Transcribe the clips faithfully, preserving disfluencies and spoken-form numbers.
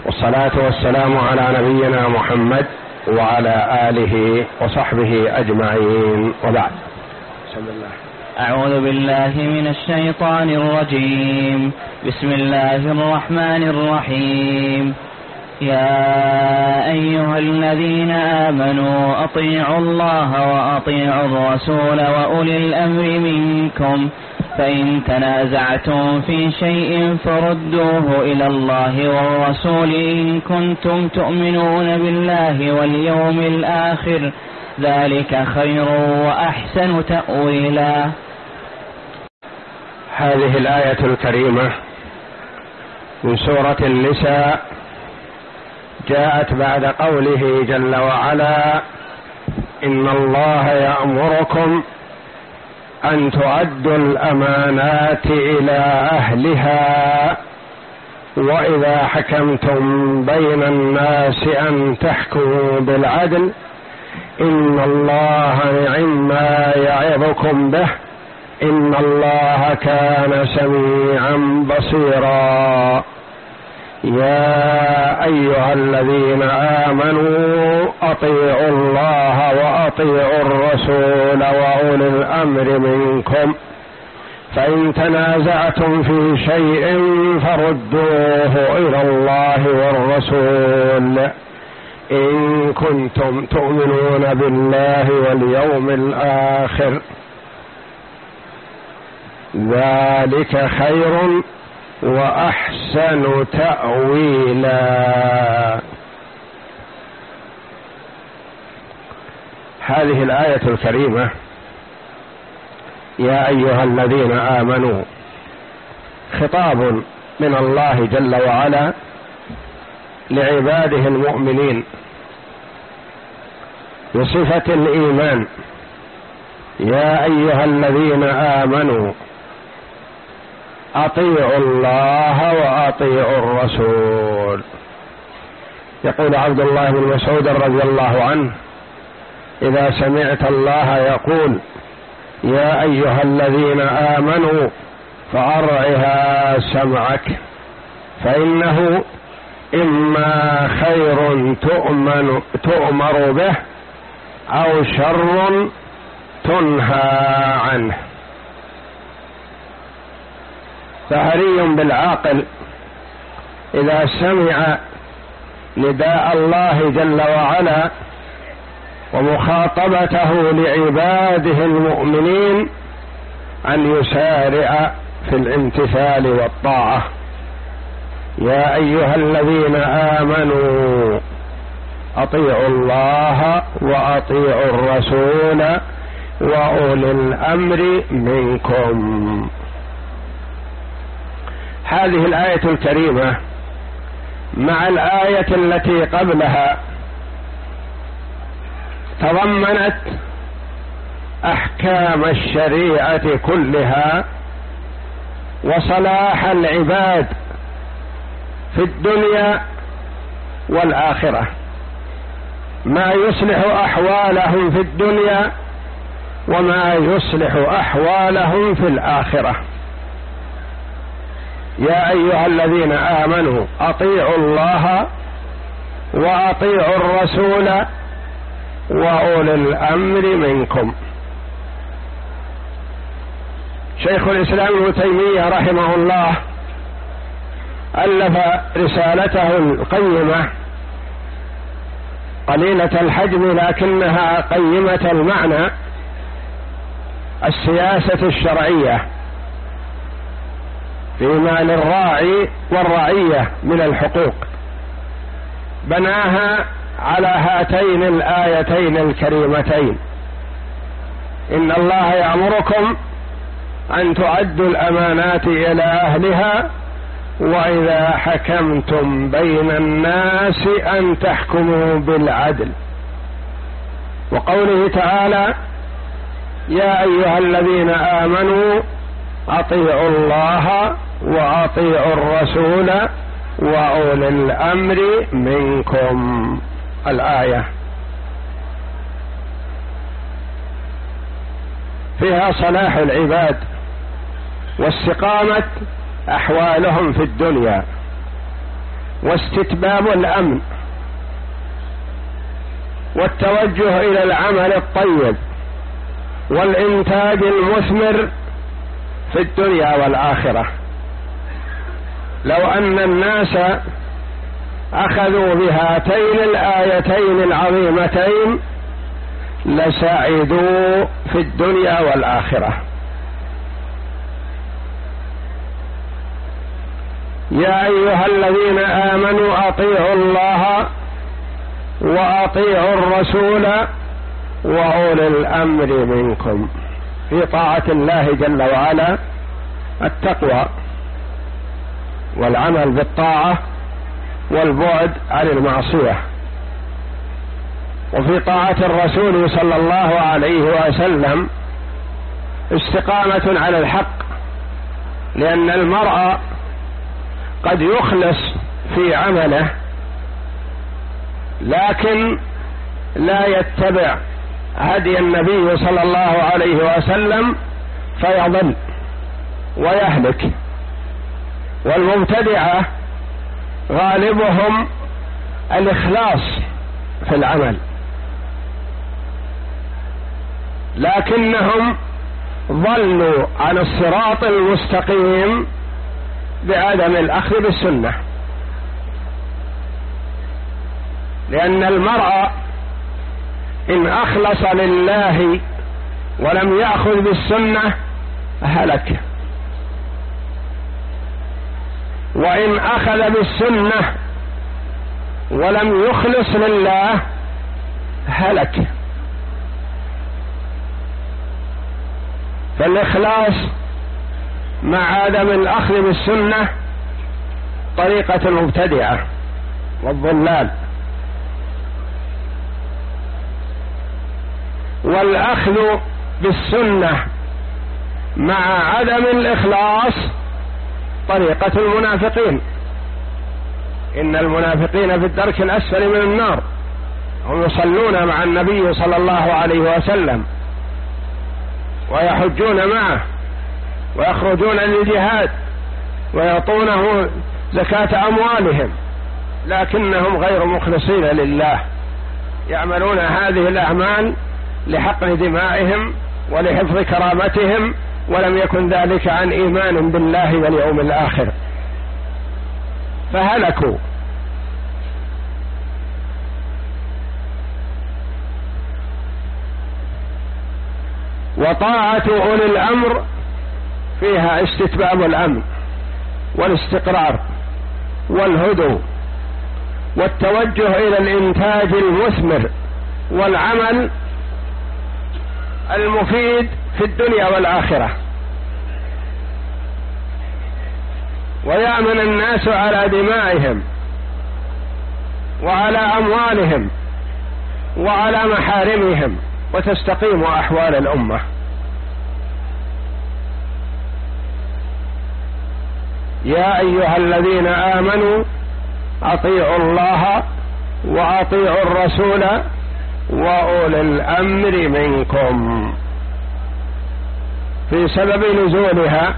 والصلاة والسلام على نبينا محمد وعلى آله وصحبه أجمعين، وبعد. بسم الله. أعوذ بالله من الشيطان الرجيم. بسم الله الرحمن الرحيم. يا أيها الذين آمنوا أطيعوا الله وأطيعوا الرسول وأولي الأمر منكم، فإن تنازعتم في شيء فردوه إلى الله والرسول إن كنتم تؤمنون بالله واليوم الآخر، ذلك خير وأحسن تأويلا. هذه الآية الكريمة من سورة النساء جاءت بعد قوله جل وعلا: إن الله يأمركم أن تؤدوا الأمانات إلى أهلها وإذا حكمتم بين الناس أن تحكموا بالعدل إن الله نعم يعظكم به إن الله كان سميعا بصيرا. يا أيها الذين آمنوا أطيعوا الله وأطيعوا الرسول وأولي الأمر منكم، فإن تنازعتم في شيء فردوه إلى الله والرسول إن كنتم تؤمنون بالله واليوم الآخر، ذلك خير وأحسن تأويلا. هذه الآية الكريمة يا أيها الذين آمنوا خطاب من الله جل وعلا لعباده المؤمنين بصفة الإيمان. يا أيها الذين آمنوا أطيعوا الله وأطيعوا الرسول. يقول عبد الله بن مسعود رضي الله عنه: إذا سمعت الله يقول يا أيها الذين آمنوا فأرعها سمعك، فإنه إما خير تؤمن تؤمر به أو شر تنهى عنه. فهري بالعاقل إذا سمع نداء الله جل وعلا ومخاطبته لعباده المؤمنين أن يسارع في الامتثال والطاعة. يا أيها الذين آمنوا أطيعوا الله وأطيعوا الرسول وأولي الأمر منكم. هذه الآية الكريمة مع الآية التي قبلها تضمنت أحكام الشريعة كلها وصلاح العباد في الدنيا والآخرة، ما يصلح أحوالهم في الدنيا وما يصلح أحوالهم في الآخرة. يا أيها الذين آمنوا أطيعوا الله وأطيعوا الرسول وأولي الأمر منكم. شيخ الإسلام ابن تيمية رحمه الله ألف رسالته القيمة قليلة الحجم لكنها قيمة المعنى: السياسة الشرعية فيما للراعي والرعية من الحقوق. بناها على هاتين الآيتين الكريمتين: إن الله يأمركم أن تؤدوا الأمانات إلى أهلها وإذا حكمتم بين الناس أن تحكموا بالعدل. وقوله تعالى: يا أيها الذين آمنوا أطيعوا الله وأطيعوا الرسول وأولي الأمر منكم. الآية فيها صلاح العباد واستقامة أحوالهم في الدنيا، واستتباب الأمن والتوجه إلى العمل الطيب والإنتاج المثمر في الدنيا والآخرة. لو أن الناس أخذوا بهاتين الآيتين العظيمتين لسعدوا في الدنيا والآخرة. يا أيها الذين آمنوا أطيعوا الله وأطيعوا الرسول وأولي الأمر منكم. في طاعة الله جل وعلا التقوى والعمل بالطاعة والبعد عن المعصية، وفي طاعة الرسول صلى الله عليه وسلم استقامة على الحق، لأن المرء قد يخلص في عمله لكن لا يتبع هدي النبي صلى الله عليه وسلم فيضل ويهلك. والمبتدعة غالبهم الإخلاص في العمل، لكنهم ضلوا عن الصراط المستقيم بعدم الأخذ بالسنة، لأن المرء إن أخلص لله ولم يأخذ بالسنة هلك، وإن أخذ بالسنة ولم يخلص لله هلك. فالإخلاص مع عدم الأخذ بالسنة طريقة المبتدعة والضلال، والأخذ بالسنة مع عدم الإخلاص طريقة المنافقين. إن المنافقين في الدرك الأسفل من النار، هم يصلون مع النبي صلى الله عليه وسلم ويحجون معه ويخرجون للجهاد ويعطونه زكاة أموالهم، لكنهم غير مخلصين لله، يعملون هذه الأعمال لحقن دمائهم ولحفظ كرامتهم، ولم يكن ذلك عن إيمان بالله واليوم الآخر، فهلكوا. وطاعة أولي الأمر فيها استتباب الأمن والاستقرار والهدوء والتوجه إلى الإنتاج المثمر والعمل المفيد في الدنيا والآخرة. ويأمن الناس على دمائهم وعلى أموالهم وعلى محارمهم، وتستقيم أحوال الأمة. يا أيها الذين آمنوا أطيعوا الله وأطيعوا الرسول وأولي الأمر منكم. في سبب نزولها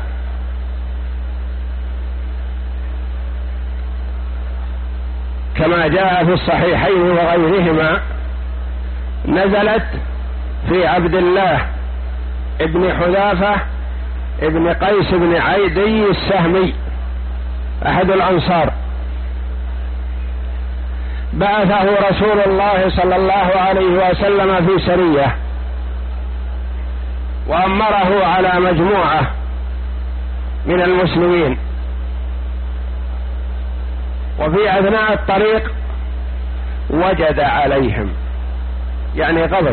كما جاء في الصحيحين وغيرهما، نزلت في عبد الله ابن حذافة ابن قيس بن عيدي السهمي أحد الأنصار، بعثه رسول الله صلى الله عليه وسلم في سرية وأمره على مجموعة من المسلمين، وفي أثناء الطريق وجد عليهم، يعني غضب،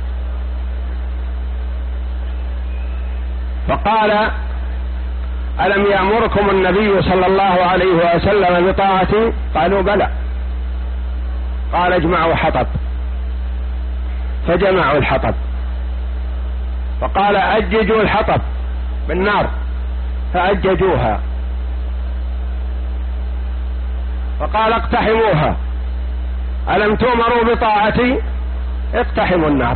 فقال: ألم يأمركم النبي صلى الله عليه وسلم بطاعتي؟ قالوا: بلى. قال: اجمعوا حطب. فجمعوا الحطب، فقال: أججوا الحطب بالنار، فأججوها. فقال: اقتحموها، ألم تؤمروا بطاعتي؟ اقتحموا النار.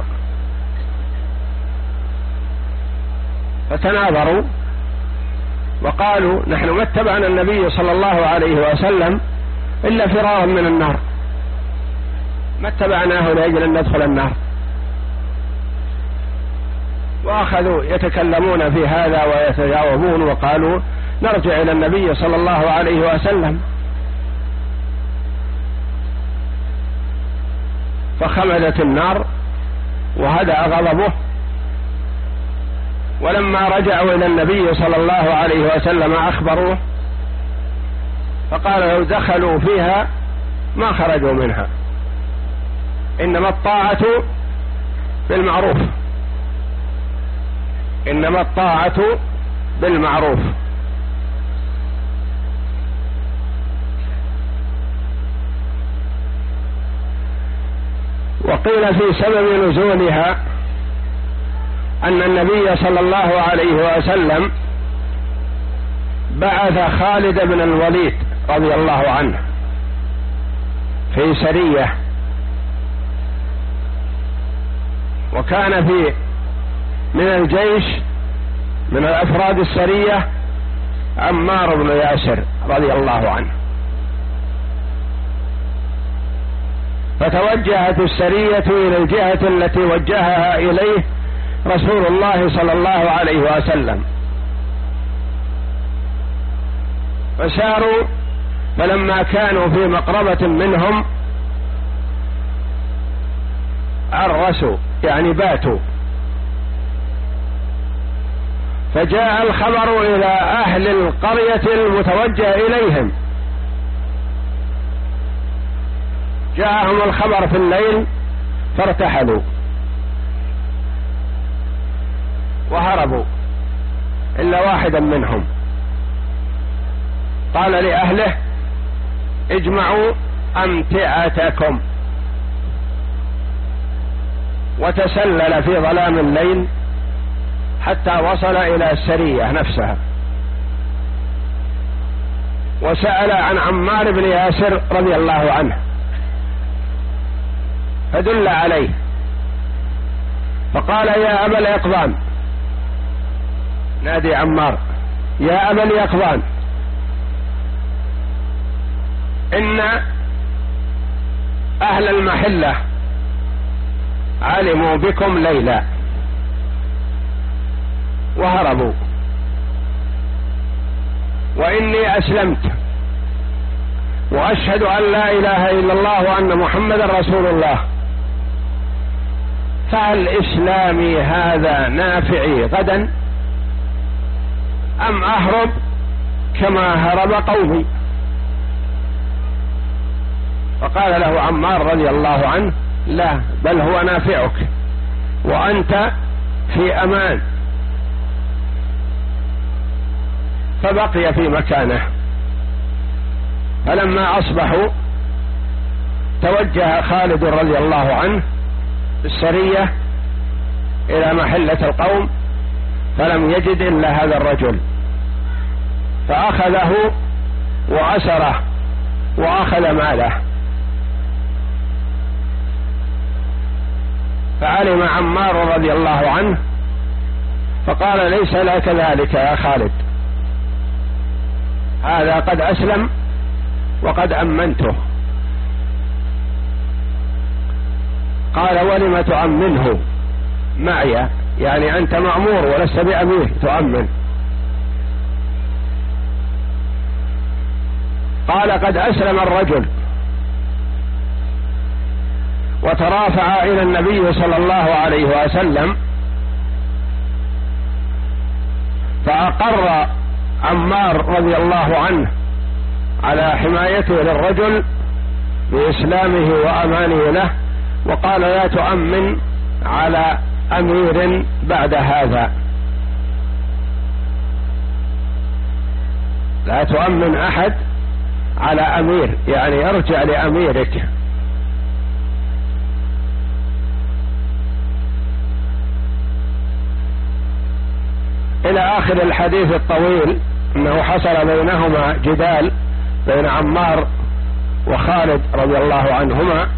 فتناظروا وقالوا: نحن ما اتبعنا النبي صلى الله عليه وسلم إلا فرارا من النار، ما اتبعناه لأجل أن ندخل النار. وأخذوا يتكلمون في هذا ويتجاوبون وقالوا نرجع إلى النبي صلى الله عليه وسلم، فخمدت النار وهدأ غضبه. ولما رجعوا إلى النبي صلى الله عليه وسلم أخبروه، فقال لو دخلوا فيها ما خرجوا منها، إنما الطاعة بالمعروف، إنما الطاعة بالمعروف. وقيل في سبب نزولها أن النبي صلى الله عليه وسلم بعث خالد بن الوليد رضي الله عنه في سرية، وكان في من الجيش من الأفراد السرية عمار بن ياسر رضي الله عنه. فتوجهت السرية إلى الجهة التي وجهها إليه رسول الله صلى الله عليه وسلم، فساروا، فلما كانوا في مقربة منهم عرسوا يعني باتوا، فجاء الخبر إلى أهل القرية المتوجه إليهم، جاءهم الخبر في الليل فارتحلوا وهربوا إلا واحدا منهم، قال لأهله اجمعوا أمتعتكم، وتسلل في ظلام الليل حتى وصل إلى السرية نفسها، وسأل عن عمار بن ياسر رضي الله عنه فدل عليه، فقال يا أبا اليقظان، نادي عمار يا أبا اليقظان، إن أهل المحلة علموا بكم ليلا وهربوا، وإني أسلمت وأشهد أن لا إله إلا الله وأن محمدا رسول الله، فهل إسلامي هذا نافعي غدا أم أهرب كما هرب قومي؟ فقال له عمار رضي الله عنه لا، بل هو نافعك وأنت في أمان، فبقي في مكانه. فلما أصبحوا توجه خالد رضي الله عنه بالسرية إلى محلة القوم، فلم يجد إلا هذا الرجل، فأخذه وأسره وأخذ ماله. فعلم عمار رضي الله عنه فقال ليس لك ذلك يا خالد، هذا قد أسلم وقد أمنته. قال ولم تؤمنه معي؟ يعني أنت مأمور ولست بأمير تؤمن. قال قد أسلم الرجل، وترافع إلى النبي صلى الله عليه وسلم، فأقر عمار رضي الله عنه على حمايته للرجل بإسلامه وأمانه له، وقال لا تؤمن على أمير بعد هذا، لا تؤمن أحد على أمير، يعني ارجع لأميرك. إلى آخر الحديث الطويل أنه حصل بينهما جدال بين عمار وخالد رضي الله عنهما،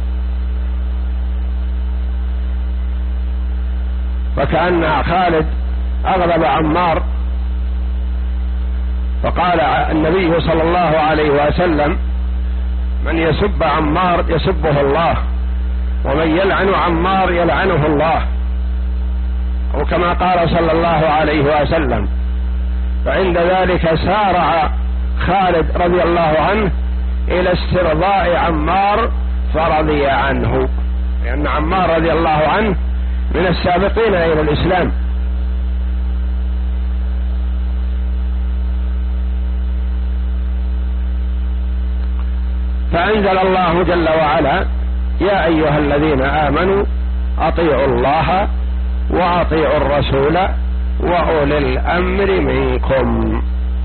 فكأن خالد أغضب عمار، فقال النبي صلى الله عليه وسلم من يسب عمار يسبه الله، ومن يلعن عمار يلعنه الله، أو كما قال صلى الله عليه وسلم. فعند ذلك سارع خالد رضي الله عنه إلى استرضاء عمار فرضي عنه، لأن عمار رضي الله عنه من السابقين إلى الإسلام. فأنزل الله جل وعلا: يا أيها الذين آمنوا أطيعوا الله وأطيعوا الرسول وأولي الأمر منكم.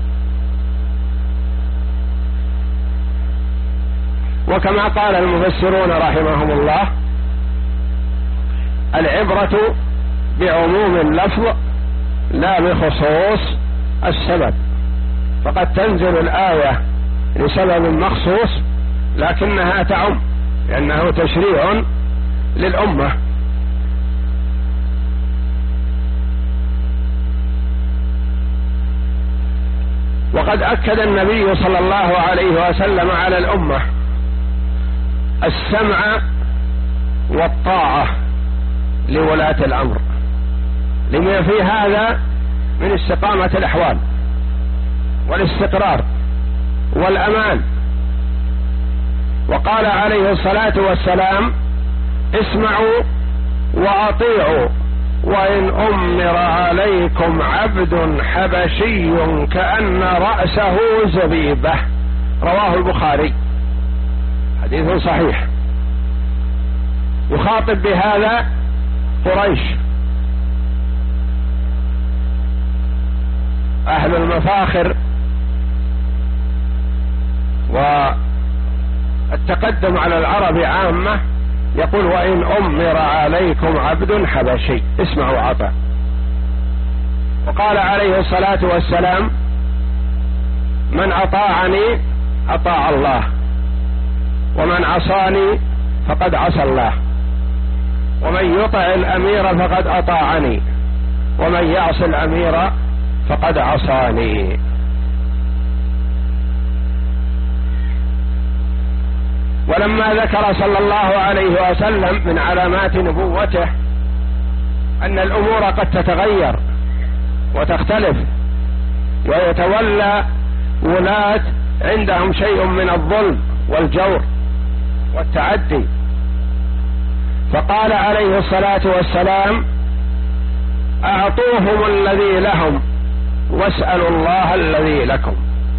وكما قال المفسرون رحمهم الله: العبرة بعموم اللفظ لا بخصوص السبب، فقد تنزل الآية لسبب مخصوص لكنها تعم، لأنه تشريع للأمة. وقد أكد النبي صلى الله عليه وسلم على الأمة السمع والطاعة لولاة الأمر، لما في هذا من استقامة الأحوال والاستقرار والأمان. وقال عليه الصلاة والسلام: اسمعوا وأطيعوا وإن أمر عليكم عبد حبشي كأن رأسه زبيبة. رواه البخاري، حديث صحيح. يخاطب بهذا قريش، أهل المفاخر والتقدم على العرب عامة، يقول: وإن أمر عليكم عبد حبشي، اسمعوا عطا. وقال عليه الصلاة والسلام: من أطاعني أطاع الله، ومن عصاني فقد عصى الله، ومن يطع الأمير فقد أطاعني، ومن يعص الأمير فقد عصاني. ولما ذكر صلى الله عليه وسلم من علامات نبوته أن الأمور قد تتغير وتختلف، ويتولى ولاة عندهم شيء من الظلم والجور والتعدي، فقال عليه الصلاة والسلام: أعطوهم الذي لهم واسألوا الله الذي لكم.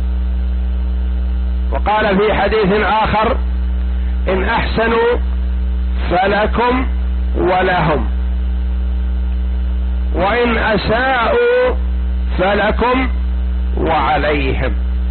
وقال في حديث آخر: إن أحسنوا فلكم ولهم، وإن أساءوا فلكم وعليهم.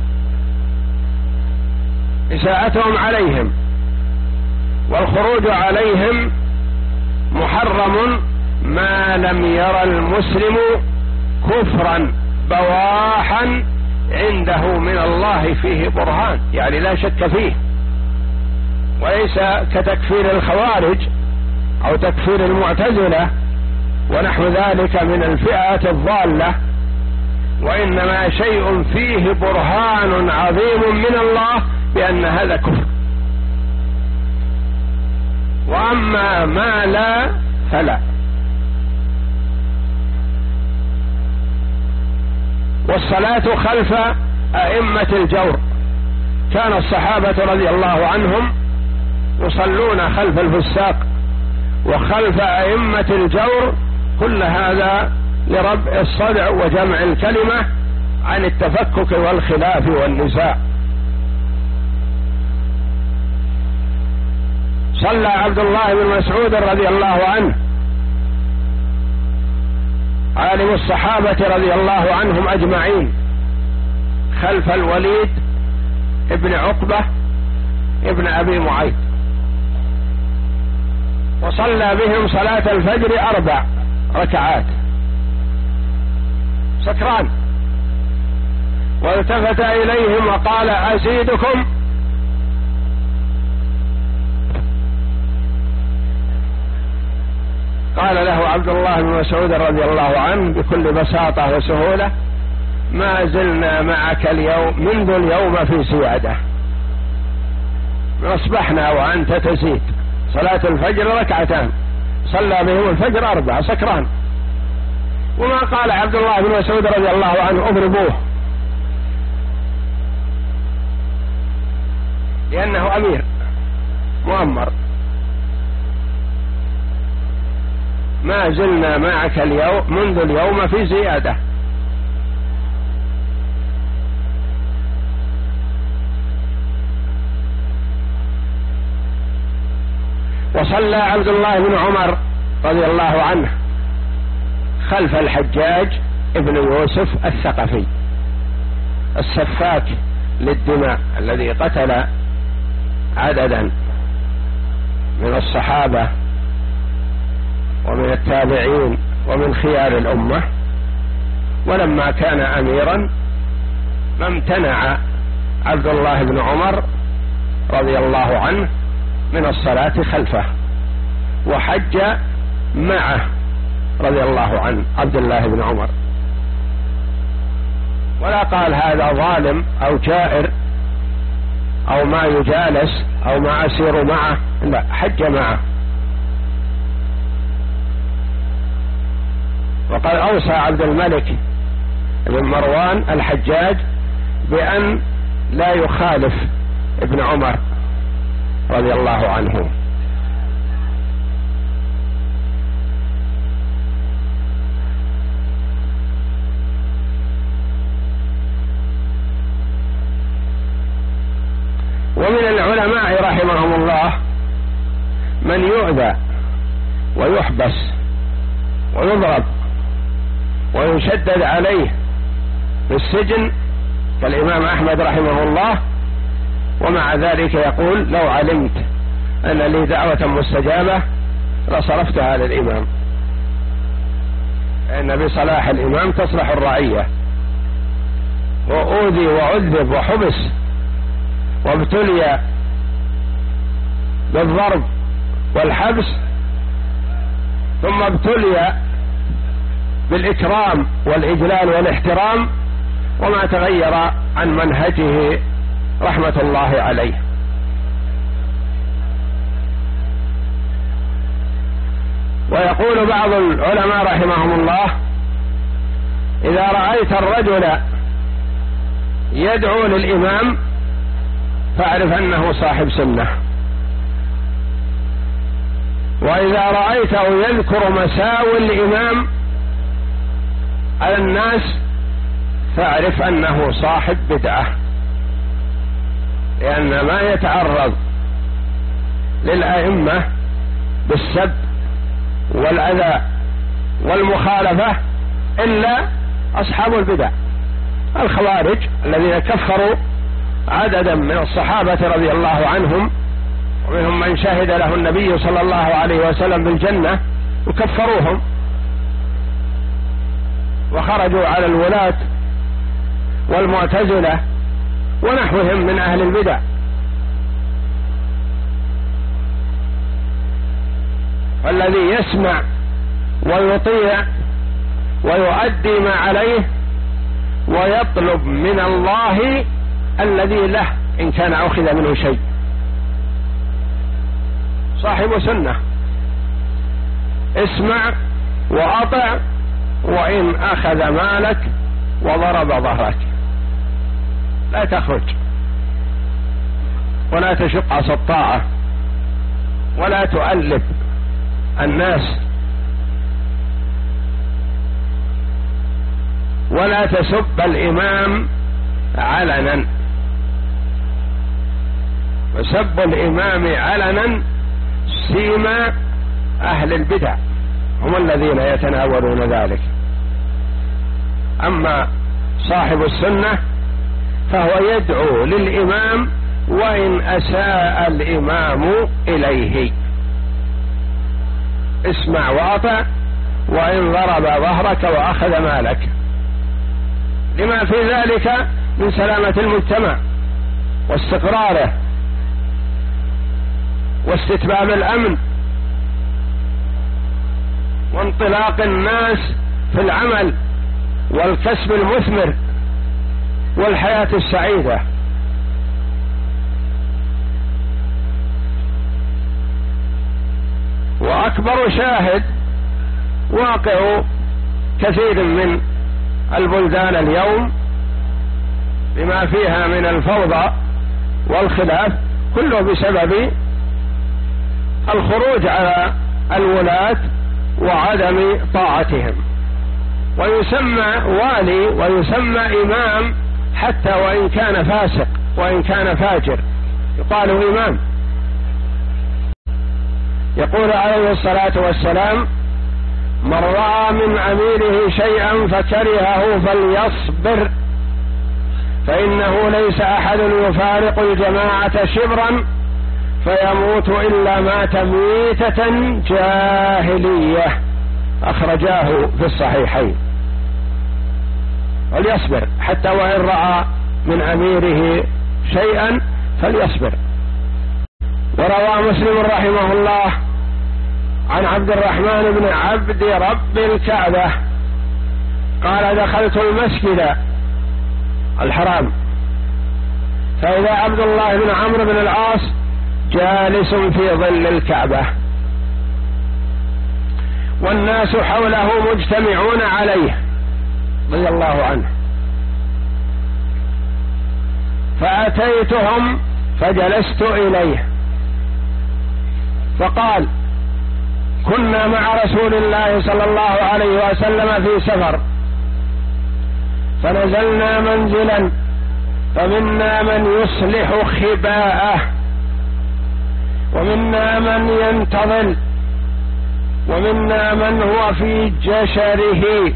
إساءتهم عليهم والخروج عليهم محرم ما لم يرى المسلم كفرا بواحا عنده من الله فيه برهان، يعني لا شك فيه، وليس كتكفير الخوارج أو تكفير المعتزلة ونحو ذلك من الفئات الضالة، وإنما شيء فيه برهان عظيم من الله بأن هذا كفر. وأما ما لا فلا. والصلاة خلف أئمة الجور، كان الصحابة رضي الله عنهم يصلون خلف الفساق وخلف أئمة الجور، كل هذا لرفع الصدع وجمع الكلمة عن التفكك والخلاف والنزاع. صلى عبد الله بن مسعود رضي الله عنه عالم الصحابة رضي الله عنهم أجمعين خلف الوليد ابن عقبة ابن أبي معيط، وصلى بهم صلاة الفجر أربع ركعات سكران، والتفت إليهم وقال: أزيدكم؟ قال له عبد الله بن مسعود رضي الله عنه بكل بساطة وسهولة: ما زلنا معك اليوم منذ اليوم في سيادة، أصبحنا وأنت تزيد صلاة الفجر ركعتان، صلى بهم الفجر أربعة سكران. وما قال عبد الله بن مسعود رضي الله عنه اضربوه، لأنه أمير مؤمر. ما زلنا معك اليوم منذ اليوم في زيادة. وصلى عبد الله بن عمر رضي الله عنه خلف الحجاج ابن يوسف الثقفي السفاك للدماء الذي قتل عددا من الصحابة ومن التابعين ومن خيار الأمة. ولما كان أميرا ما امتنع عبد الله بن عمر رضي الله عنه من الصلاة خلفه، وحج معه رضي الله عنه عبد الله بن عمر، ولا قال هذا ظالم أو جائر أو ما يجالس أو ما أسير معه، لا، حج معه. وقد أوصى عبد الملك بن مروان الحجاج بأن لا يخالف ابن عمر رضي الله عنه. ومن العلماء رحمهم الله من يؤذى ويحبس ويضرب ويشدد عليه في السجن كالإمام أحمد رحمه الله، ومع ذلك يقول لو علمت أن لي دعوة مستجابة لصرفتها للإمام، إن بصلاح الإمام تصلح الرعية. وأوذي وعذب وحبس وابتلي بالضرب والحبس، ثم ابتلي بالإكرام والإجلال والاحترام، وما تغير عن منهجه رحمة الله عليه. ويقول بعض العلماء رحمهم الله إذا رأيت الرجل يدعو للإمام فاعرف أنه صاحب سنة، وإذا رأيته يذكر مساوي الإمام على الناس فاعرف أنه صاحب بدعة، لأن ما يتعرض للأئمة بالسب والأذى والمخالفة إلا أصحاب البدع، الخوارج الذين كفروا عددا من الصحابة رضي الله عنهم، ومنهم من شهد له النبي صلى الله عليه وسلم بالجنة وكفروهم وخرجوا على الولاة والمعتزلة ونحوهم من أهل البدع. والذي يسمع ويطيع ويؤدي ما عليه ويطلب من الله الذي له إن كان أخذ منه شيء صاحب سنة. اسمع وأطع وإن أخذ مالك وضرب ظهرك، لا تخرج ولا تشق عصا الطاعة ولا تؤلب الناس ولا تسب الإمام علنا. وسب الإمام علنا سيما أهل البدع، هم الذين يتناولون ذلك. أما صاحب السنة فهو يدعو للإمام وإن أساء الإمام إليه، اسمع وأطع وإن ضرب ظهرك وأخذ مالك، لما في ذلك من سلامة المجتمع واستقراره واستتباب الأمن وانطلاق الناس في العمل والكسب المثمر والحياة السعيدة. وأكبر شاهد واقع كثير من البلدان اليوم بما فيها من الفوضى والخلاف، كله بسبب الخروج على الولاة وعدم طاعتهم. ويسمى والي ويسمى إمام حتى وإن كان فاسق وإن كان فاجر، يقال إمام. يقول عليه الصلاة والسلام: من رأى من أميره شيئا فكرهه فليصبر، فإنه ليس أحد يفارق الجماعة شبرا فيموت إلا مات ميتة جاهلية، أخرجاه في الصحيحين. وليصبر حتى وإن رأى من أميره شيئا فليصبر. وروى مسلم رحمه الله عن عبد الرحمن بن عبد رب الكعبة قال: دخلت المسجد الحرام فإذا عبد الله بن عمرو بن العاص جالس في ظل الكعبة والناس حوله مجتمعون عليه رضي الله عنه، فأتيتهم فجلست إليه فقال: كنا مع رسول الله صلى الله عليه وسلم في سفر فنزلنا منزلا فمنا من يصلح خباءه ومنا من ينتظل ومنا من هو في جشره،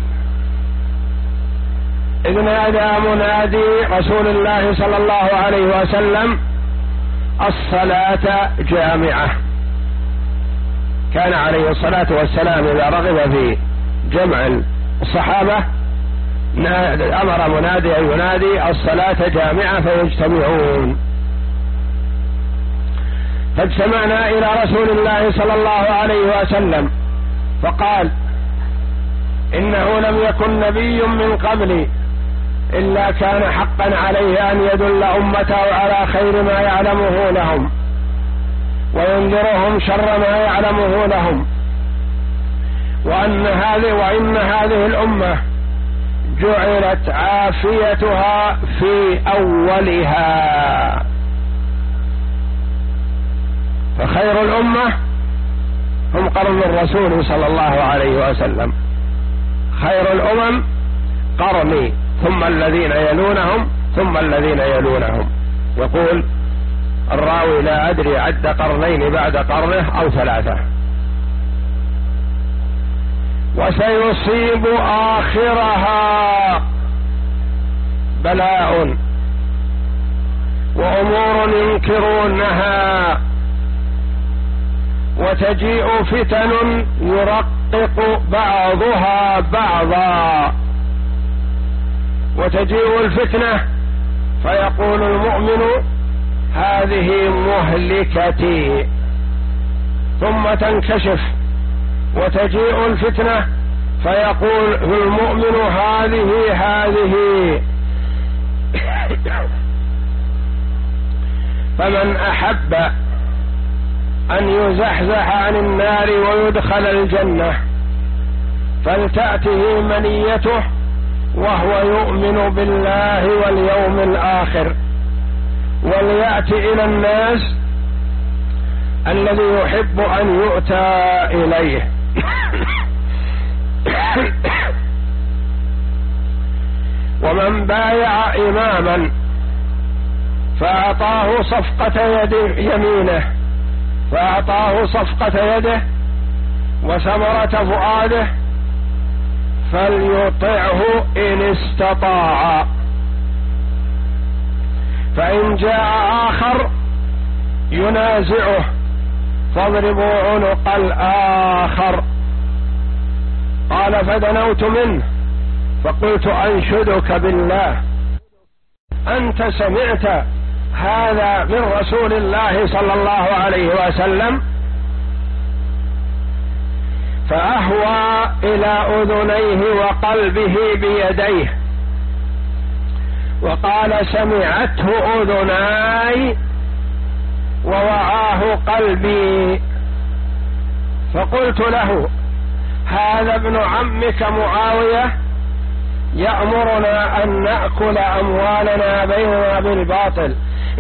إذ نادى منادي رسول الله صلى الله عليه وسلم: الصلاة جامعة. كان عليه الصلاة والسلام إذا رغب في جمع الصحابة أمر منادي أن ينادي: الصلاة جامعة، فيجتمعون. فاجتمعنا إلى رسول الله صلى الله عليه وسلم فقال: إنه لم يكن نبي من قبلي إلا كان حقا عليه أن يدل أمته على خير ما يعلمه لهم وينذرهم شر ما يعلمه لهم، وأن هذه وإن هذه الأمة جعلت عافيتها في أولها، فخير الأمة هم قرن الرسول صلى الله عليه وسلم، خير الأمم قرني ثم الذين يلونهم ثم الذين يلونهم. يقول الراوي: لا أدري عد قرنين بعد قرنه أو ثلاثة. وسيصيب آخرها بلاء وأمور ينكرونها وتجيء فتن يرقق بعضها بعضا. وتجيء الفتنة فيقول المؤمن: هذه مهلكتي، ثم تنكشف وتجيء الفتنة فيقول المؤمن: هذه هذه. فمن أحب أن يزحزح عن النار ويدخل الجنة فلتأته منيته وهو يؤمن بالله واليوم الآخر، وليأتي إلى الناس الذي يحب أن يؤتى إليه. ومن بايع إماما فأعطاه صفقة يد يمينه فأعطاه صفقة يده وثمرة فؤاده فليطعه إن استطاع، فإن جاء آخر ينازعه فاضربوا عنق الآخر. قال: فدنوت منه فقلت: أنشدك بالله أنت سمعت هذا من رسول الله صلى الله عليه وسلم؟ فأهوى إلى أذنيه وقلبه بيديه وقال: سمعته أذناي ووعاه قلبي. فقلت له: هذا ابن عمك معاوية يأمرنا أن نأكل أموالنا بيننا بالباطل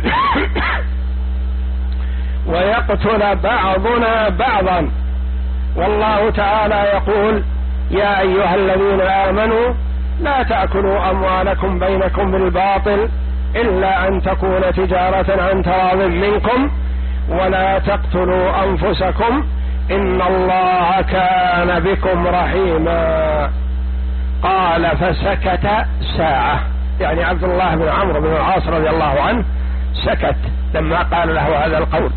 ويقتل بعضنا بعضا، والله تعالى يقول: يا أيها الذين آمنوا لا تأكلوا أموالكم بينكم بالباطل إلا أن تكون تجارة عن تراض منكم ولا تقتلوا أنفسكم إن الله كان بكم رحيما. قال: فسكت ساعة، يعني عبد الله بن عمرو بن العاص رضي الله عنه سكت لما قال له هذا القول،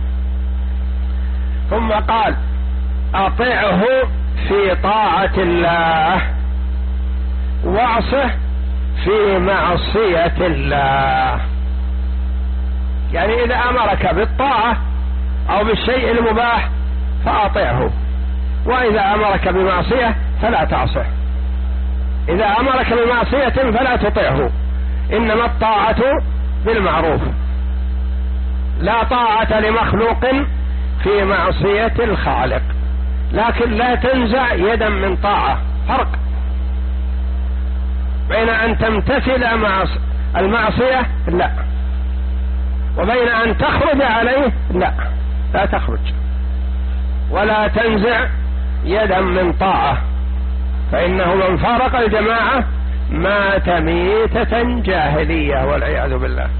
ثم قال: أطعه في طاعة الله واعصه في معصية الله. يعني إذا أمرك بالطاعة أو بالشيء المباح فأطعه، وإذا أمرك بمعصية فلا تعصه. إذا أمرك بمعصية فلا تطعه، إنما الطاعة بالمعروف، لا طاعة لمخلوق في معصية الخالق، لكن لا تنزع يدا من طاعة. فرق بين أن تمتثل المعصية لا، وبين أن تخرج عليه لا، لا تخرج ولا تنزع يدا من طاعة، فإنه من فارق الجماعة مات ميتة جاهلية والعياذ بالله.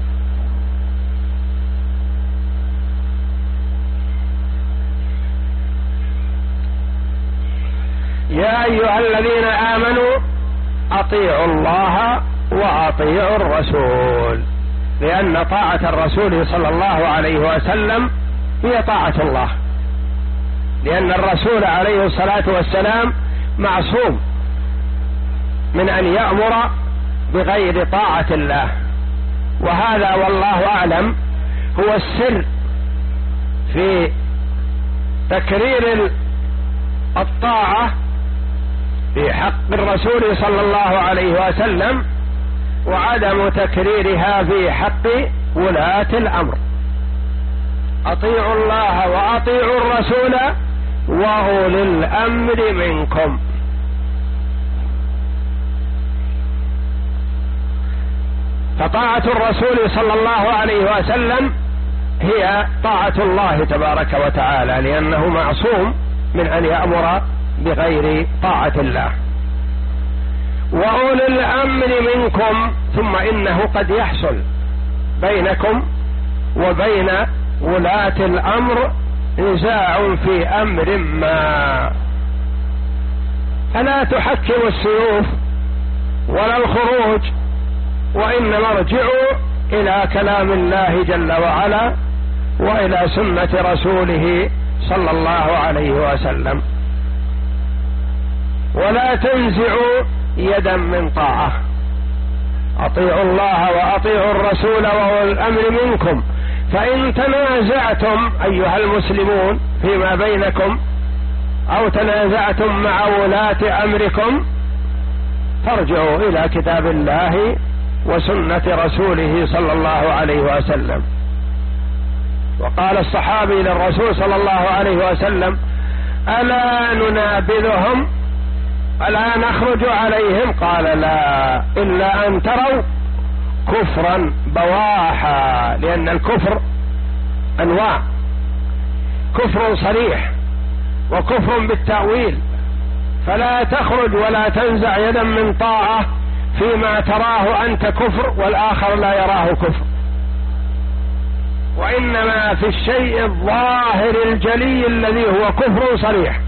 يا أيها الذين آمنوا أطيعوا الله وأطيعوا الرسول، لأن طاعة الرسول صلى الله عليه وسلم هي طاعة الله، لأن الرسول عليه الصلاة والسلام معصوم من أن يأمر بغير طاعة الله، وهذا والله أعلم هو السر في تكرير الطاعة في حق الرسول صلى الله عليه وسلم وعدم تكريرها في حق ولاة الأمر. أطيعوا الله وأطيعوا الرسول وأولي الأمر منكم. فطاعة الرسول صلى الله عليه وسلم هي طاعة الله تبارك وتعالى، لأنه معصوم من أن يأمر بغير طاعة الله. وأولي الأمر منكم، ثم إنه قد يحصل بينكم وبين ولاة الأمر نزاع في أمر ما، فلا تحكموا السيوف ولا الخروج، وإنما ارجعوا إلى كلام الله جل وعلا وإلى سنة رسوله صلى الله عليه وسلم، ولا تنزعوا يدا من طاعة. أطيعوا الله وأطيعوا الرسول وأولي الأمر منكم، فإن تنازعتم أيها المسلمون فيما بينكم أو تنازعتم مع ولاة أمركم فارجعوا إلى كتاب الله وسنة رسوله صلى الله عليه وسلم. وقال الصحابي للرسول صلى الله عليه وسلم: ألا ننابذهم، ألا نخرج عليهم؟ قال: لا، إلا أن تروا كفرا بواحا، لأن الكفر أنواع: كفر صريح وكفر بالتأويل، فلا تخرج ولا تنزع يدا من طاعة فيما تراه أنت كفر والآخر لا يراه كفر، وإنما في الشيء الظاهر الجلي الذي هو كفر صريح.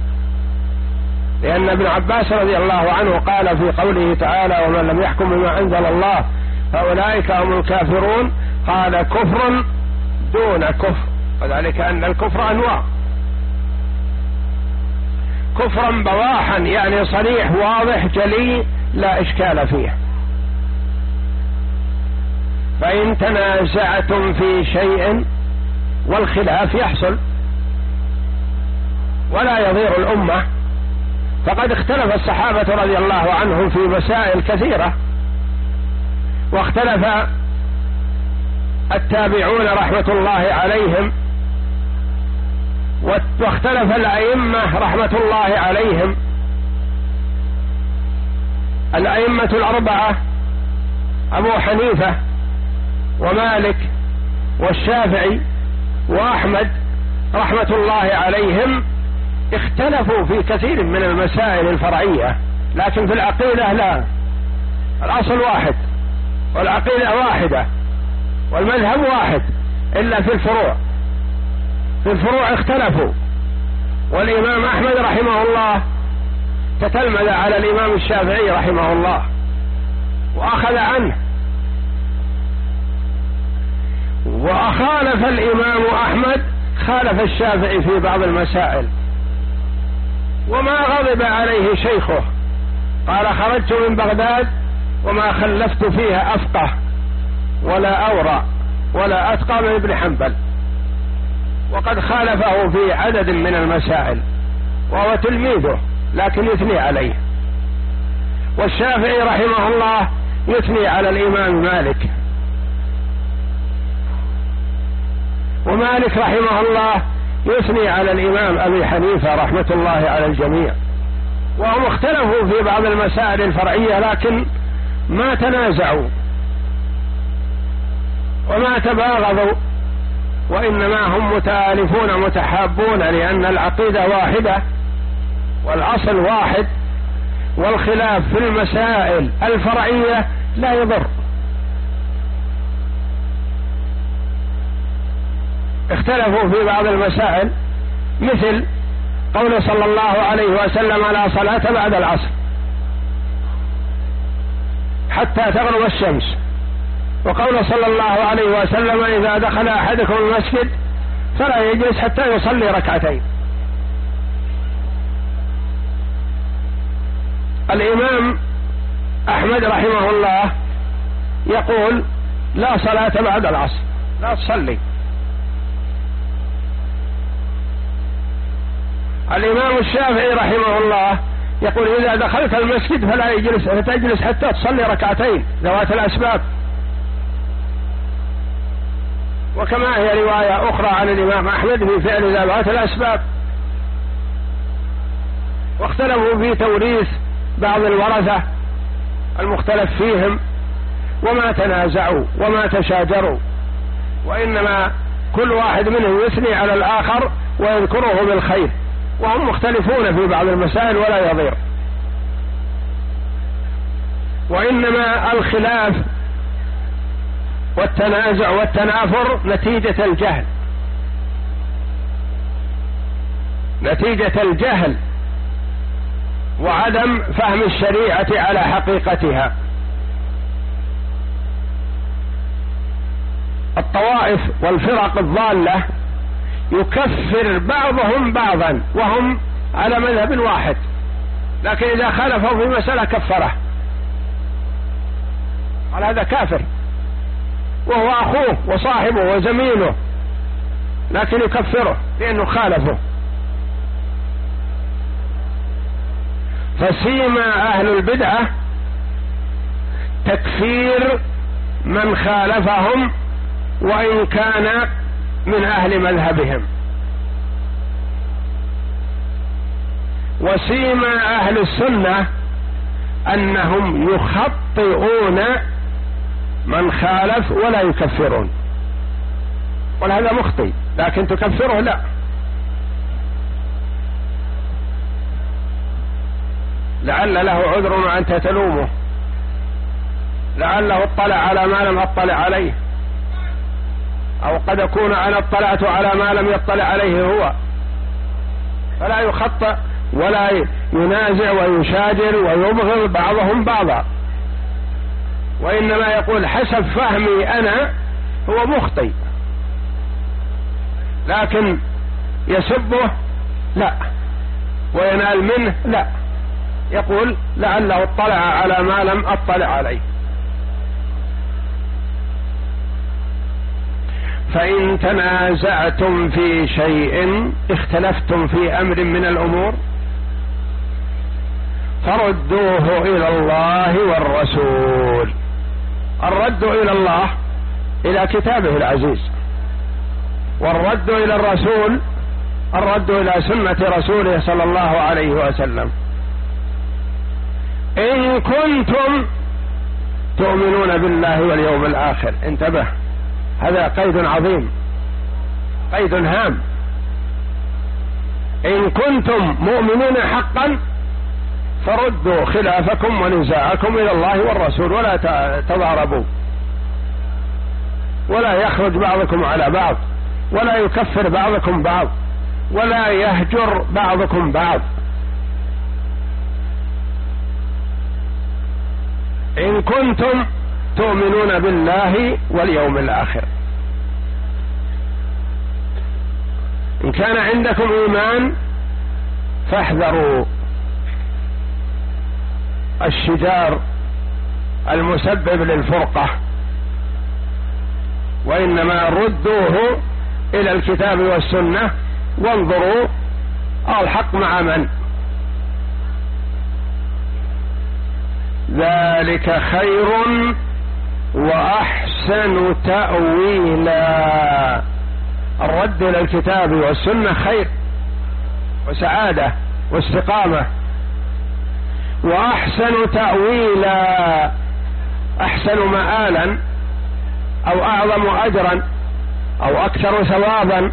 لأن ابن عباس رضي الله عنه قال في قوله تعالى: ومن لم يحكم بما أنزل الله فأولئك هم الكافرون، قال: كفر دون كفر، وذلك أن الكفر أنواع: كفرا بواحا يعني صريح واضح جلي لا إشكال فيه. فإن تنازعتم في شيء، والخلاف يحصل ولا يضير الأمة، فقد اختلف الصحابة رضي الله عنهم في مسائل كثيرة، واختلف التابعون رحمة الله عليهم، واختلف الأئمة رحمة الله عليهم، الأئمة الأربعة أبو حنيفة ومالك والشافعي وأحمد رحمة الله عليهم اختلفوا في كثير من المسائل الفرعية، لكن في العقيدة لا، الأصل واحد والعقيدة واحدة والمذهب واحد، إلا في الفروع، في الفروع اختلفوا. والإمام أحمد رحمه الله تتلمذ على الإمام الشافعي رحمه الله وأخذ عنه، وأخالف الإمام أحمد خالف الشافعي في بعض المسائل، وما غضب عليه شيخه، قال خرجت من بغداد وما خلفت فيها أفقه ولا أورع ولا أتقى من ابن حنبل، وقد خالفه في عدد من المسائل وهو تلميذه لكن يثني عليه. والشافعي رحمه الله يثني على الإمام مالك، ومالك رحمه الله يثني على الإمام أبي حنيفة رحمة الله على الجميع، وهم اختلفوا في بعض المسائل الفرعية لكن ما تنازعوا وما تباغضوا، وإنما هم متآلفون متحابون، لأن العقيدة واحدة والأصل واحد، والخلاف في المسائل الفرعية لا يضر. اختلفوا في بعض المسائل مثل قول صلى الله عليه وسلم لا صلاة بعد العصر حتى تغرب الشمس، وقول صلى الله عليه وسلم إذا دخل أحدكم المسجد فلا يجلس حتى يصلي ركعتين. الإمام أحمد رحمه الله يقول لا صلاة بعد العصر، لا تصلي. الإمام الشافعي رحمه الله يقول إذا دخلت المسجد فلا يجلس فتجلس حتى تصلي ركعتين ذوات الأسباب. وكما هي رواية أخرى عن الإمام أحمد في فعل ذوات الأسباب. واختلفوا في توريث بعض الورثة المختلف فيهم، وما تنازعوا وما تشاجروا، وإنما كل واحد منهم يثني على الآخر ويذكره بالخير، وهم مختلفون في بعض المسائل ولا يضير. وإنما الخلاف والتنازع والتنافر نتيجة الجهل، نتيجة الجهل وعدم فهم الشريعة على حقيقتها. الطوائف والفرق الضالة يكفر بعضهم بعضا وهم على مذهب واحد، لكن إذا خالفوا في مسألة كفره، قال هذا كافر وهو أخوه وصاحبه وزميله، لكن يكفره لأنه خالفه. فسيما أهل البدعة تكفير من خالفهم وإن كان من أهل مذهبهم، وسيما أهل السنة أنهم يخطئون من خالف ولا يكفرون. وهذا مخطئ لكن تكفره لا. لعل له عذر وأنت تلومه، لعله اطلع على ما لم اطلع عليه، أو قد أكون أنا اطلعت على ما لم يطلع عليه هو، فلا يخطئ ولا ينازع ويشاجر ويبغض بعضهم بعضا، وإنما يقول حسب فهمي أنا هو مخطئ، لكن يسبه لا وينال منه لا، يقول لعله اطلع على ما لم اطلع عليه. فإن تنازعتم في شيء اختلفتم في أمر من الأمور فردوه إلى الله والرسول. الرد إلى الله إلى كتابه العزيز، والرد إلى الرسول الرد إلى سنة رسوله صلى الله عليه وسلم. إن كنتم تؤمنون بالله واليوم الآخر، انتبه، هذا قيد عظيم، قيد هام. إن كنتم مؤمنون حقا فردوا خلافكم ونزاعكم إلى الله والرسول، ولا تضاربوا، ولا يخرج بعضكم على بعض، ولا يكفر بعضكم بعض، ولا يهجر بعضكم بعض. إن كنتم تؤمنون بالله واليوم الآخر. إن كان عندكم إيمان فاحذروا الشجار المسبب للفرقة، وإنما ردوه إلى الكتاب والسنة وانظروا الحق مع من، ذلك خير وأحسن تأويلا. الرد إلى الكتاب والسنة خير وسعادة واستقامة. وأحسن تأويلا، أحسن مآلا أو أعظم أجرا أو أكثر ثوابا.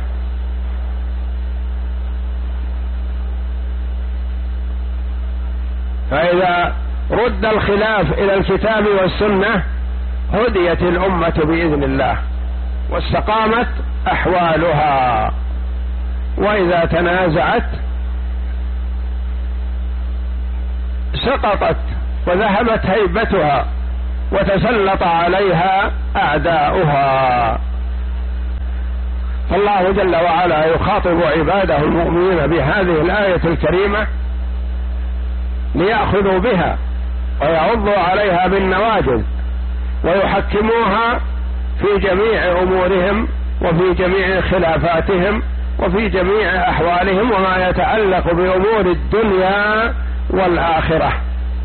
فإذا رد الخلاف إلى الكتاب والسنة هديت الأمة بإذن الله واستقامت أحوالها، وإذا تنازعت سقطت وذهبت هيبتها وتسلط عليها أعداؤها. فالله جل وعلا يخاطب عباده المؤمنين بهذه الآية الكريمة ليأخذوا بها ويعضوا عليها بالنواجذ ويحكموها في جميع أمورهم وفي جميع خلافاتهم وفي جميع أحوالهم وما يتعلق بأمور الدنيا والآخرة.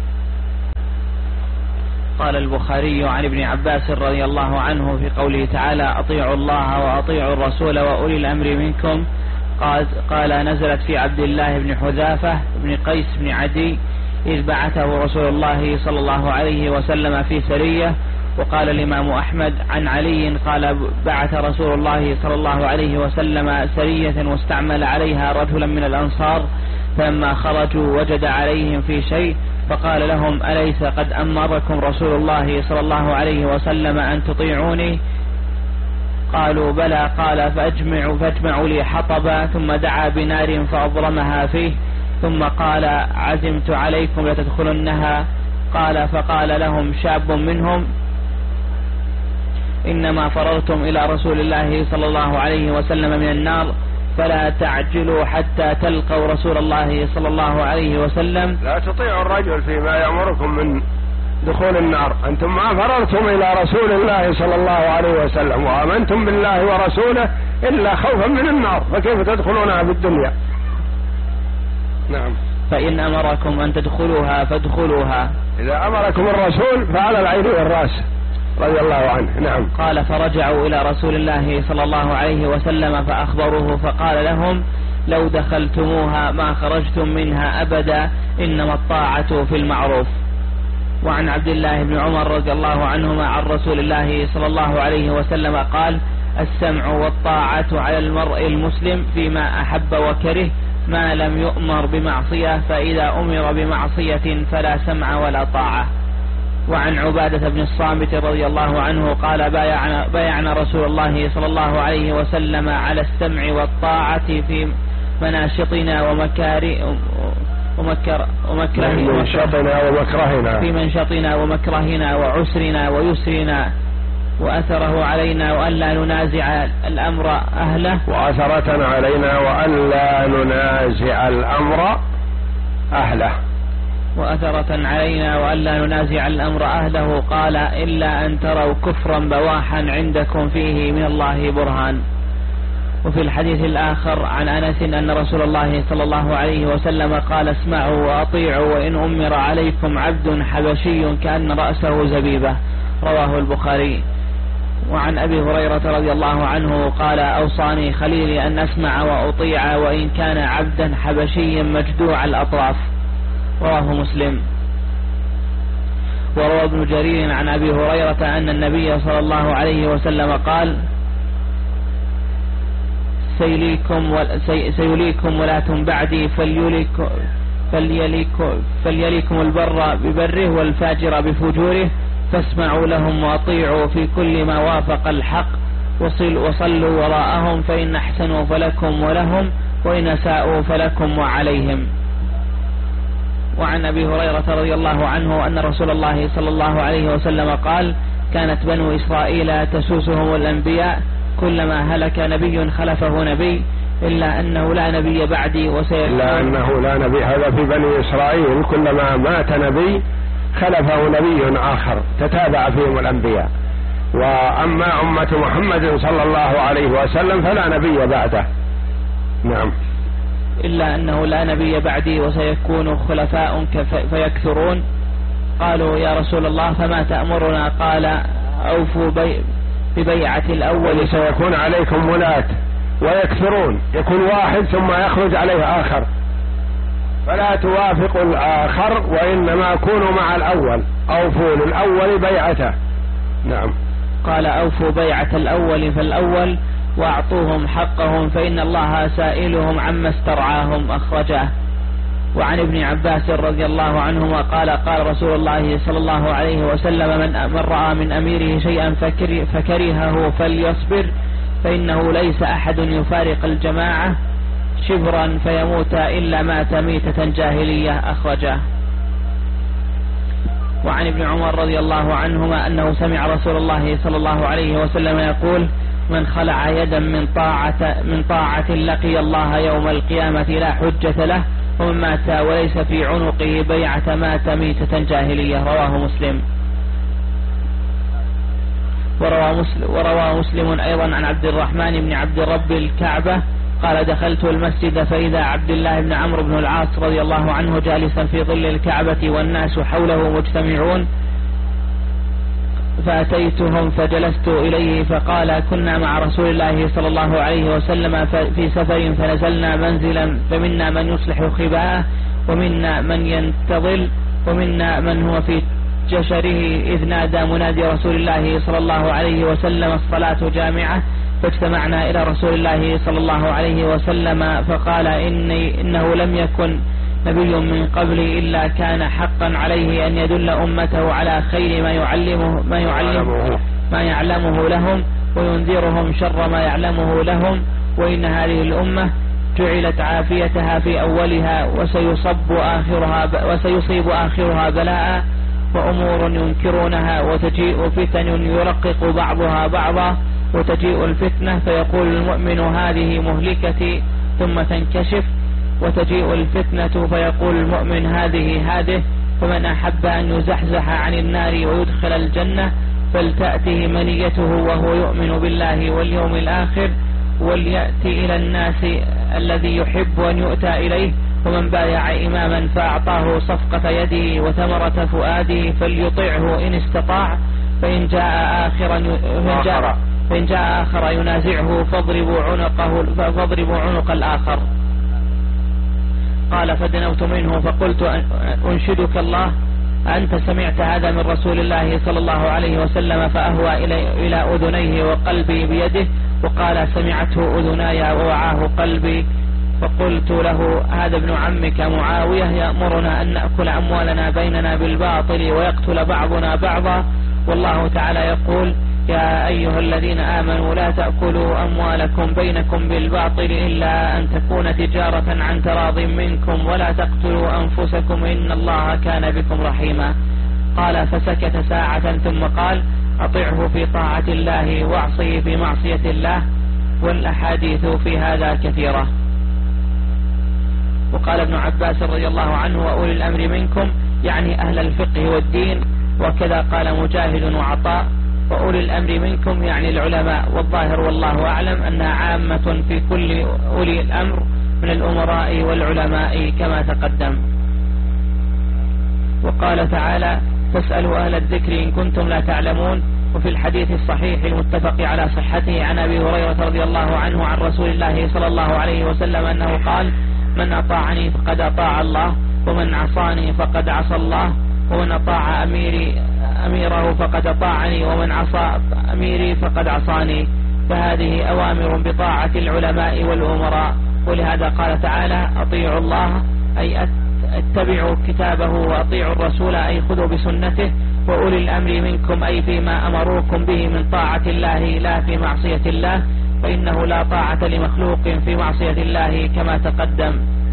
قال البخاري عن ابن عباس رضي الله عنه في قوله تعالى: أطيعوا الله وأطيعوا الرسول وأولي الأمر منكم. قال, قال نزلت في عبد الله بن حذافة بن قيس بن عدي إذ بعثه رسول الله صلى الله عليه وسلم في سرية. وقال الإمام أحمد عن علي قال: بعث رسول الله صلى الله عليه وسلم سرية واستعمل عليها رجلا من الأنصار، فلما خرجوا وجد عليهم في شيء فقال لهم: أليس قد أمركم رسول الله صلى الله عليه وسلم أن تطيعوني؟ قالوا: بلى. قال: فأجمعوا, فاجمعوا لي حطبا، ثم دعا بنار فأضرمها فيه، ثم قال: عزمت عليكم لتدخلنها. قال: فقال لهم شاب منهم: إنما فررتم إلى رسول الله صلى الله عليه وسلم من النار، فلا تعجلوا حتى تلقوا رسول الله صلى الله عليه وسلم. لا تطيعوا الرجل فيما يأمركم من دخول النار، أنتم ما فررتم إلى رسول الله صلى الله عليه وسلم وآمنتم بالله ورسوله إلا خوفا من النار، فكيف تدخلونها في الدنيا؟ نعم. فإن أمركم أن تدخلوها فادخلوها. إذا أمركم الرسول فعلى العين والرأس رضي الله عنه. نعم. قال: فرجعوا إلى رسول الله صلى الله عليه وسلم فأخبروه فقال لهم: لو دخلتموها ما خرجتم منها أبدا، إنما الطاعة في المعروف. وعن عبد الله بن عمر رضي الله عنهما عن رسول الله صلى الله عليه وسلم قال: السمع والطاعة على المرء المسلم فيما أحب وكره ما لم يؤمر بمعصية، فإذا أمر بمعصية فلا سمع ولا طاعة. وعن عبادة بن الصامت رضي الله عنه قال: بايعنا, بايعنا رسول الله صلى الله عليه وسلم على السمع والطاعة في مناشطنا ومكاره ومكر ومكرهنا ومكرهنا في منشطنا ومكرهنا وعسرنا ويسرنا، وأثره علينا وأن لا ننازع الأمر أهله وأثرة علينا وأن لا ننازع الأمر أهله وأثرة علينا وأن لا ننازع الأمر أهله. قال: إلا أن تروا كفرا بواحا عندكم فيه من الله برهان. وفي الحديث الآخر عن أنس أن رسول الله صلى الله عليه وسلم قال: اسمعوا وأطيعوا وإن أمر عليكم عبد حبشي كأن رأسه زبيبة. رواه البخاري. وعن أبي هريرة رضي الله عنه قال أوصاني خليلي أن أسمع وأطيع وإن كان عبدا حبشيا مجدوع الأطراف. رواه مسلم. وروى ابن جرير عن أبي هريرة أن النبي صلى الله عليه وسلم قال سيليكم, سيليكم ولاة بعدي فليليكم, فليليكم, فليليكم البر ببره والفاجر بفجوره فاسمعوا لهم وأطيعوا في كل ما وافق الحق وصلوا وراءهم فإن أحسنوا فلكم ولهم وإن أساءوا فلكم وعليهم. وعن أبي هريرة رضي الله عنه أن رسول الله صلى الله عليه وسلم قال كانت بنو إسرائيل تسوسهم الأنبياء كلما هلك نبي خلفه نبي إلا أنه لا نبي بعدي وسيكون إلا أنه لا نبي. هذا في بني إسرائيل كلما مات نبي خلفه نبي آخر تتابع فيهم الأنبياء. وأما أمة محمد صلى الله عليه وسلم فلا نبي بعده. نعم. إلا أنه لا نبي بعدي وسيكون خلفاء فيكثرون. قالوا يا رسول الله فما تأمرنا؟ قال أوفوا بي ببيعة الأول. سيكون عليكم ولاة ويكثرون، يكون واحد ثم يخرج عليه آخر، فلا توافقوا الآخر وإنما كونوا مع الأول. أوفوا للأول بيعته. نعم. قال أوفوا بيعة الأول فالأول وأعطوهم حقهم فإن الله سائلهم عما استرعاهم. أخرجه. وعن ابن عباس رضي الله عنهما قال قال رسول الله صلى الله عليه وسلم من, من رأى من أميره شيئا فكرهه فليصبر فإنه ليس أحد يفارق الجماعة شبرا فيموت إلا مات ميتة جاهلية. أخرجه. وعن ابن عمر رضي الله عنهما أنه سمع رسول الله صلى الله عليه وسلم يقول من خلع يدا من طاعة, من طاعة لقي الله يوم القيامة لا حجة له ومن مات وليس في عنقه بيعة مات ميتة جاهلية. رواه مسلم. وروى مسلم, وروى مسلم أيضا عن عبد الرحمن بن عبد رب الكعبة قال دخلت المسجد فإذا عبد الله بن عمرو بن العاص رضي الله عنه جالسا في ظل الكعبة والناس حوله مجتمعون فأتيتهم فجلست إليه فقال كنا مع رسول الله صلى الله عليه وسلم في سفر فنزلنا منزلا فمنا من يصلح خباءه ومنا من ينتظل ومنا من هو في جشره إذ نادى منادي رسول الله صلى الله عليه وسلم الصلاة جامعة فاجتمعنا إلى رسول الله صلى الله عليه وسلم فقال إني إنه لم يكن نبي من قبلي إلا كان حقا عليه أن يدل أمته على خير ما يعلمه ما يعلمه ما يعلمه لهم وينذرهم شر ما يعلمه لهم وإن هذه الأمة جعلت عافيتها في أولها وسيصب آخرها وسيصيب آخرها بلاء وأمور ينكرونها وتجيء فتن يرقق بعضها بعضا وتجيء الفتنة فيقول المؤمن هذه مهلكتي ثم تنكشف وتجيء الفتنة فيقول المؤمن هذه هذه فمن أحب أن يزحزح عن النار ويدخل الجنة فلتأته منيته وهو يؤمن بالله واليوم الآخر وليأتي إلى الناس الذي يحب أن يؤتى إليه ومن بايع إماما فأعطاه صفقة يده وثمرة فؤاده فليطعه إن استطاع فإن جاء آخرا فإن جاء, فإن جاء آخر ينازعه فاضربوا عنقه فاضربوا عنق الآخر. قال فدنوت منه فقلت أنشدك الله أنت سمعت هذا من رسول الله صلى الله عليه وسلم فأهوى إلى, إلى أذنيه وقلبي بيده وقال سمعته أذناي ووعاه قلبي فقلت له هذا ابن عمك معاوية يأمرنا أن نأكل أموالنا بيننا بالباطل ويقتل بعضنا بعضا والله تعالى يقول يا أيها الذين آمنوا لا تأكلوا أموالكم بينكم بالباطل إلا أن تكون تجارة عن تراض منكم ولا تقتلوا أنفسكم إن الله كان بكم رحيما. قال فسكت ساعة ثم قال أطعه في طاعة الله واعصيه في معصية الله والأحاديث في هذا كثيرة. وقال ابن عباس رضي الله عنه وأولي الأمر منكم يعني أهل الفقه والدين وكذا قال مجاهد وعطاء وأولي الأمر منكم يعني العلماء والظاهر والله أعلم أنها عامة في كل أولي الأمر من الأمراء والعلماء كما تقدم. وقال تعالى فاسألوا أهل الذكر إن كنتم لا تعلمون وفي الحديث الصحيح المتفق على صحته عن أبي هريرة رضي الله عنه عن رسول الله صلى الله عليه وسلم أنه قال: من أطاعني فقد أطاع الله، ومن عصاني فقد عصى الله، ومن أطاع أميري أميره فقد أطاعني، ومن عصى أميري فقد عصاني. فهذه أوامر بطاعة العلماء والأمراء، ولهذا قال تعالى: أطيعوا الله أي اتبعوا كتابه، وأطيعوا الرسول أي خذوا بسنته، وأولي الأمر منكم أي فيما أمروكم به من طاعة الله لا في معصية الله، فإنه لا طاعة لمخلوق في معصية الله كما تقدم.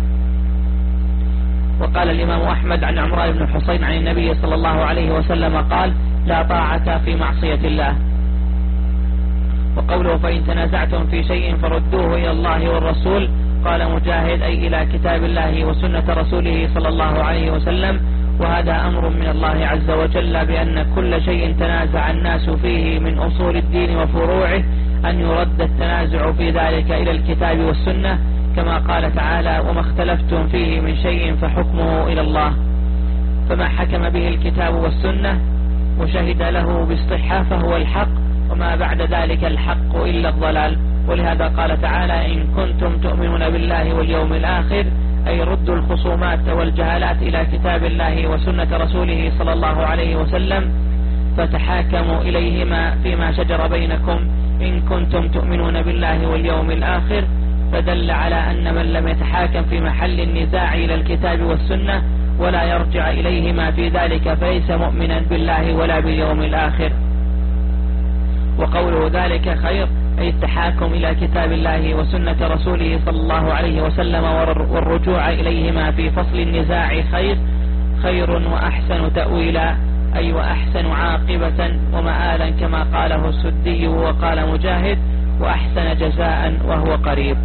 وقال الإمام أحمد عن عمران بن حسين عن النبي صلى الله عليه وسلم قال: لا طاعة في معصية الله. وقوله: فإن تنازعتم في شيء فردوه إلى الله والرسول، قال مجاهد: أي إلى كتاب الله وسنة رسوله صلى الله عليه وسلم. وهذا أمر من الله عز وجل بأن كل شيء تنازع الناس فيه من أصول الدين وفروعه أن يرد التنازع في ذلك إلى الكتاب والسنة، كما قال تعالى: وما اختلفتم فيه من شيء فحكمه إلى الله. فما حكم به الكتاب والسنة وشهد له بالصحة فهو الحق، وما بعد ذلك الحق إلا الضلال. ولهذا قال تعالى: إن كنتم تؤمنون بالله واليوم الآخر، أي ردوا الخصومات والجهالات إلى كتاب الله وسنة رسوله صلى الله عليه وسلم، فتحاكموا إليهما فيما شجر بينكم إن كنتم تؤمنون بالله واليوم الآخر. فدل على أن من لم يتحاكم في محل النزاع إلى الكتاب والسنة ولا يرجع إليهما في ذلك فليس مؤمنا بالله ولا باليوم الآخر. وقوله ذلك خير أي التحاكم إلى كتاب الله وسنة رسوله صلى الله عليه وسلم والرجوع إليهما في فصل النزاع خير خير وأحسن تأويلا، أي وأحسن عاقبة ومآلا، كما قاله السدي وقال مجاهد: وأحسن جزاء وهو قريب.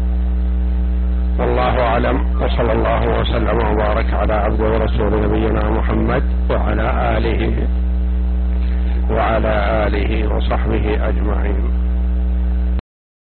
والله أعلم، وصلى الله وسلم وبارك على عبد ورسول نبينا محمد وعلى آله وعلى آله وصحبه أجمعين.